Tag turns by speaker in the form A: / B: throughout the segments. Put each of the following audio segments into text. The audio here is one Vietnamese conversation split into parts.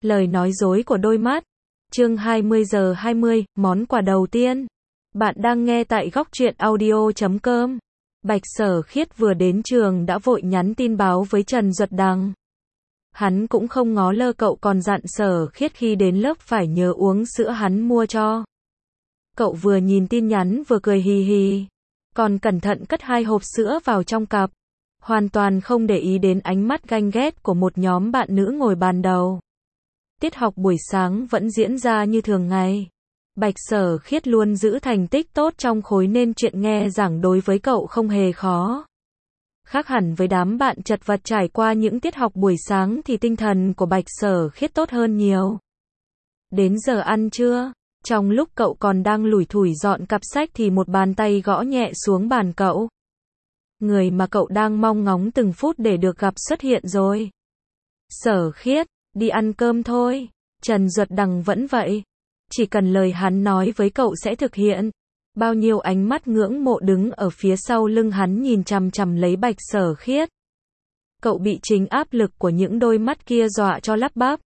A: Lời nói dối của đôi mắt. Chương 20:20, món quà đầu tiên. Bạn đang nghe tại Góc Truyện Audio.com. Bạch Sở Khiết vừa đến trường đã vội nhắn tin báo với Trần Duật Đằng. Hắn cũng không ngó lơ cậu còn dặn Sở Khiết khi đến lớp phải nhớ uống sữa hắn mua cho. Cậu vừa nhìn tin nhắn vừa cười hì hì, còn cẩn thận cất 2 hộp sữa vào trong cặp, hoàn toàn không để ý đến ánh mắt ganh ghét của một nhóm bạn nữ ngồi bàn đầu. Tiết học buổi sáng vẫn diễn ra như thường ngày. Bạch Sở Khiết luôn giữ thành tích tốt trong khối nên chuyện nghe giảng đối với cậu không hề khó. Khác hẳn với đám bạn chật vật trải qua những tiết học buổi sáng thì tinh thần của Bạch Sở Khiết tốt hơn nhiều. Đến giờ ăn trưa, trong lúc cậu còn đang lủi thủi dọn cặp sách thì một bàn tay gõ nhẹ xuống bàn cậu. Người mà cậu đang mong ngóng từng phút để được gặp xuất hiện rồi. Sở Khiết, đi ăn cơm thôi. Trần Duật Đằng vẫn vậy. Chỉ cần lời hắn nói với cậu sẽ thực hiện. Bao nhiêu ánh mắt ngưỡng mộ đứng ở phía sau lưng hắn nhìn chằm chằm lấy Bạch Sở Khiết. Cậu bị chính áp lực của những đôi mắt kia dọa cho lắp bắp.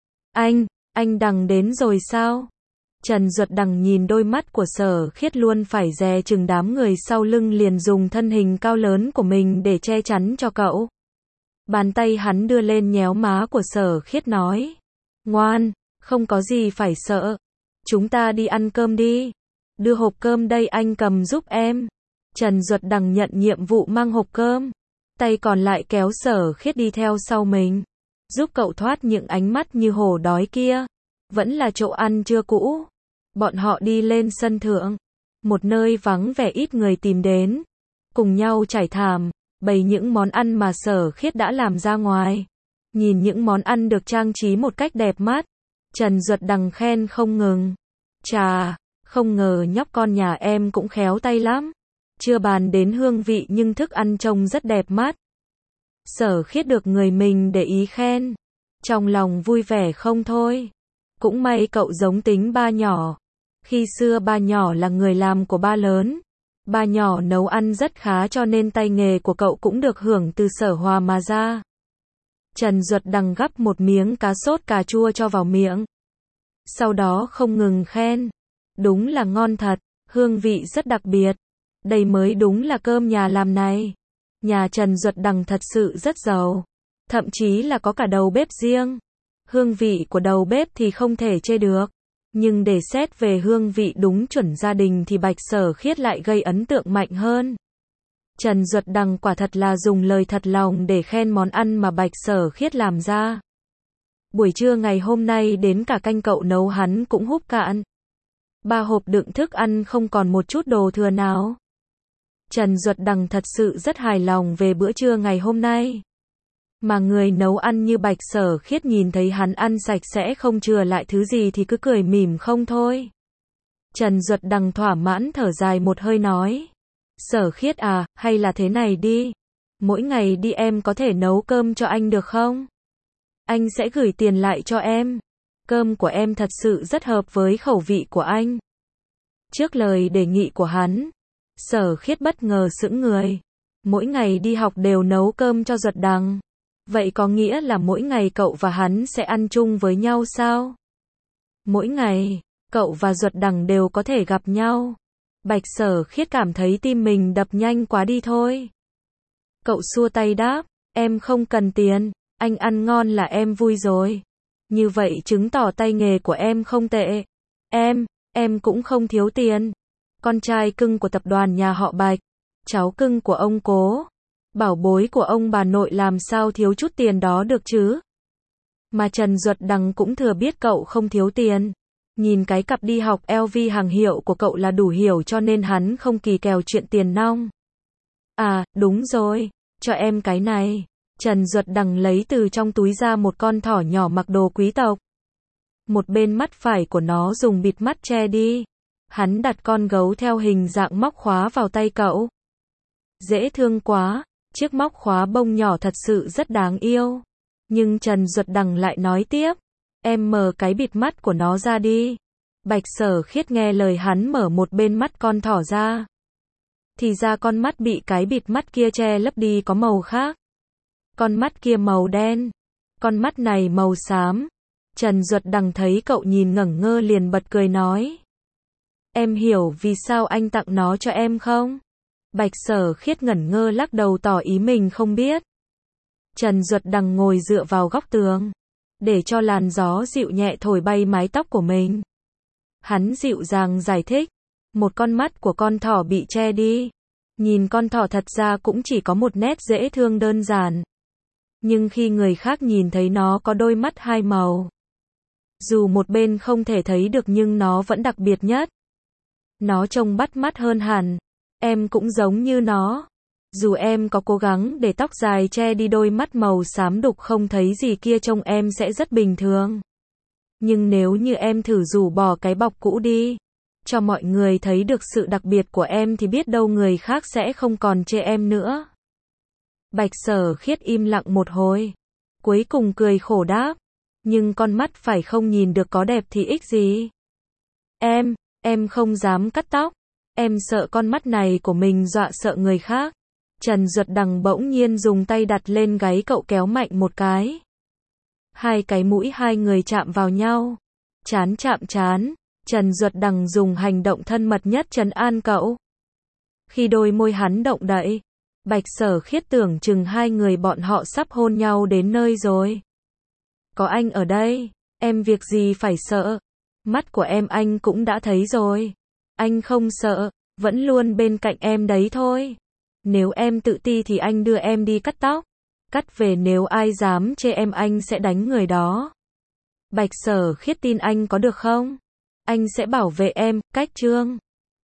A: Anh Đằng đến rồi sao? Trần Duật Đằng nhìn đôi mắt của Sở Khiết luôn phải dè chừng đám người sau lưng liền dùng thân hình cao lớn của mình để che chắn cho cậu. Bàn tay hắn đưa lên nhéo má của Sở Khiết nói. Ngoan, không có gì phải sợ. Chúng ta đi ăn cơm đi. Đưa hộp cơm đây anh cầm giúp em. Trần Duật Đằng nhận nhiệm vụ mang hộp cơm. Tay còn lại kéo Sở Khiết đi theo sau mình. Giúp cậu thoát những ánh mắt như hổ đói kia. Vẫn là chỗ ăn trưa cũ. Bọn họ đi lên sân thượng. Một nơi vắng vẻ ít người tìm đến. Cùng nhau trải thảm. Bày những món ăn mà Sở Khiết đã làm ra ngoài. Nhìn những món ăn được trang trí một cách đẹp mắt. Trần Duật Đằng khen không ngừng. Chà, không ngờ nhóc con nhà em cũng khéo tay lắm. Chưa bàn đến hương vị nhưng thức ăn trông rất đẹp mắt. Sở Khiết được người mình để ý khen. Trong lòng vui vẻ không thôi. Cũng may cậu giống tính ba nhỏ. Khi xưa ba nhỏ là người làm của ba lớn. Ba nhỏ nấu ăn rất khá cho nên tay nghề của cậu cũng được hưởng từ Sở Hòa mà ra. Trần Duật Đằng gắp một miếng cá sốt cà chua cho vào miệng. Sau đó không ngừng khen. Đúng là ngon thật, hương vị rất đặc biệt. Đây mới đúng là cơm nhà làm này. Nhà Trần Duật Đằng thật sự rất giàu. Thậm chí là có cả đầu bếp riêng. Hương vị của đầu bếp thì không thể chê được. Nhưng để xét về hương vị đúng chuẩn gia đình thì Bạch Sở Khiết lại gây ấn tượng mạnh hơn. Trần Duật Đằng quả thật là dùng lời thật lòng để khen món ăn mà Bạch Sở Khiết làm ra. Buổi trưa ngày hôm nay đến cả canh cậu nấu hắn cũng húp cạn. 3 hộp đựng thức ăn không còn một chút đồ thừa nào. Trần Duật Đằng thật sự rất hài lòng về bữa trưa ngày hôm nay. Mà người nấu ăn như Bạch Sở Khiết nhìn thấy hắn ăn sạch sẽ không chừa lại thứ gì thì cứ cười mỉm không thôi. Trần Duật Đằng thỏa mãn thở dài một hơi nói. Sở Khiết à, hay là thế này đi. Mỗi ngày đi em có thể nấu cơm cho anh được không? Anh sẽ gửi tiền lại cho em. Cơm của em thật sự rất hợp với khẩu vị của anh. Trước lời đề nghị của hắn, Sở Khiết bất ngờ sững người. Mỗi ngày đi học đều nấu cơm cho Duật Đằng. Vậy có nghĩa là mỗi ngày cậu và hắn sẽ ăn chung với nhau sao? Mỗi ngày, cậu và Duật Đằng đều có thể gặp nhau. Bạch Sở Khiết cảm thấy tim mình đập nhanh quá đi thôi. Cậu xua tay đáp, em không cần tiền, anh ăn ngon là em vui rồi. Như vậy chứng tỏ tay nghề của em không tệ. Em cũng không thiếu tiền. Con trai cưng của tập đoàn nhà họ Bạch, cháu cưng của ông Cố, bảo bối của ông bà nội làm sao thiếu chút tiền đó được chứ. Mà Trần Duật Đằng cũng thừa biết cậu không thiếu tiền. Nhìn cái cặp đi học LV hàng hiệu của cậu là đủ hiểu cho nên hắn không kỳ kèo chuyện tiền nong. À, đúng rồi, cho em cái này. Trần Duật Đằng lấy từ trong túi ra một con thỏ nhỏ mặc đồ quý tộc. Một bên mắt phải của nó dùng bịt mắt che đi. Hắn đặt con gấu theo hình dạng móc khóa vào tay cậu. Dễ thương quá, chiếc móc khóa bông nhỏ thật sự rất đáng yêu. Nhưng Trần Duật Đằng lại nói tiếp. Em mở cái bịt mắt của nó ra đi. Bạch Sở Khiết nghe lời hắn mở một bên mắt con thỏ ra. Thì ra con mắt bị cái bịt mắt kia che lấp đi có màu khác. Con mắt kia màu đen. Con mắt này màu xám. Trần Duật Đằng thấy cậu nhìn ngẩn ngơ liền bật cười nói. Em hiểu vì sao anh tặng nó cho em không? Bạch Sở Khiết ngẩn ngơ lắc đầu tỏ ý mình không biết. Trần Duật Đằng ngồi dựa vào góc tường, để cho làn gió dịu nhẹ thổi bay mái tóc của mình. Hắn dịu dàng giải thích, một con mắt của con thỏ bị che đi. Nhìn con thỏ thật ra cũng chỉ có một nét dễ thương đơn giản. Nhưng khi người khác nhìn thấy nó có đôi mắt hai màu. Dù một bên không thể thấy được nhưng nó vẫn đặc biệt nhất. Nó trông bắt mắt hơn hẳn. Em cũng giống như nó. Dù em có cố gắng để tóc dài che đi đôi mắt màu xám đục không thấy gì kia trông em sẽ rất bình thường. Nhưng nếu như em thử rũ bỏ cái bọc cũ đi, cho mọi người thấy được sự đặc biệt của em thì biết đâu người khác sẽ không còn chê em nữa. Bạch Sở Khiết im lặng một hồi. Cuối cùng cười khổ đáp. Nhưng con mắt phải không nhìn được có đẹp thì ích gì. Em không dám cắt tóc. Em sợ con mắt này của mình dọa sợ người khác. Trần Duật Đằng bỗng nhiên dùng tay đặt lên gáy cậu kéo mạnh một cái. Hai cái mũi hai người chạm vào nhau. Trán chạm trán. Trần Duật Đằng dùng hành động thân mật nhất trấn an cậu. Khi đôi môi hắn động đậy, Bạch Sở Khiết tưởng chừng hai người bọn họ sắp hôn nhau đến nơi rồi. Có anh ở đây, em việc gì phải sợ. Mắt của em anh cũng đã thấy rồi. Anh không sợ, vẫn luôn bên cạnh em đấy thôi. Nếu em tự ti thì anh đưa em đi cắt tóc. Cắt về nếu ai dám chê em anh sẽ đánh người đó. Bạch Sở Khiết tin anh có được không? Anh sẽ bảo vệ em, cách Trương.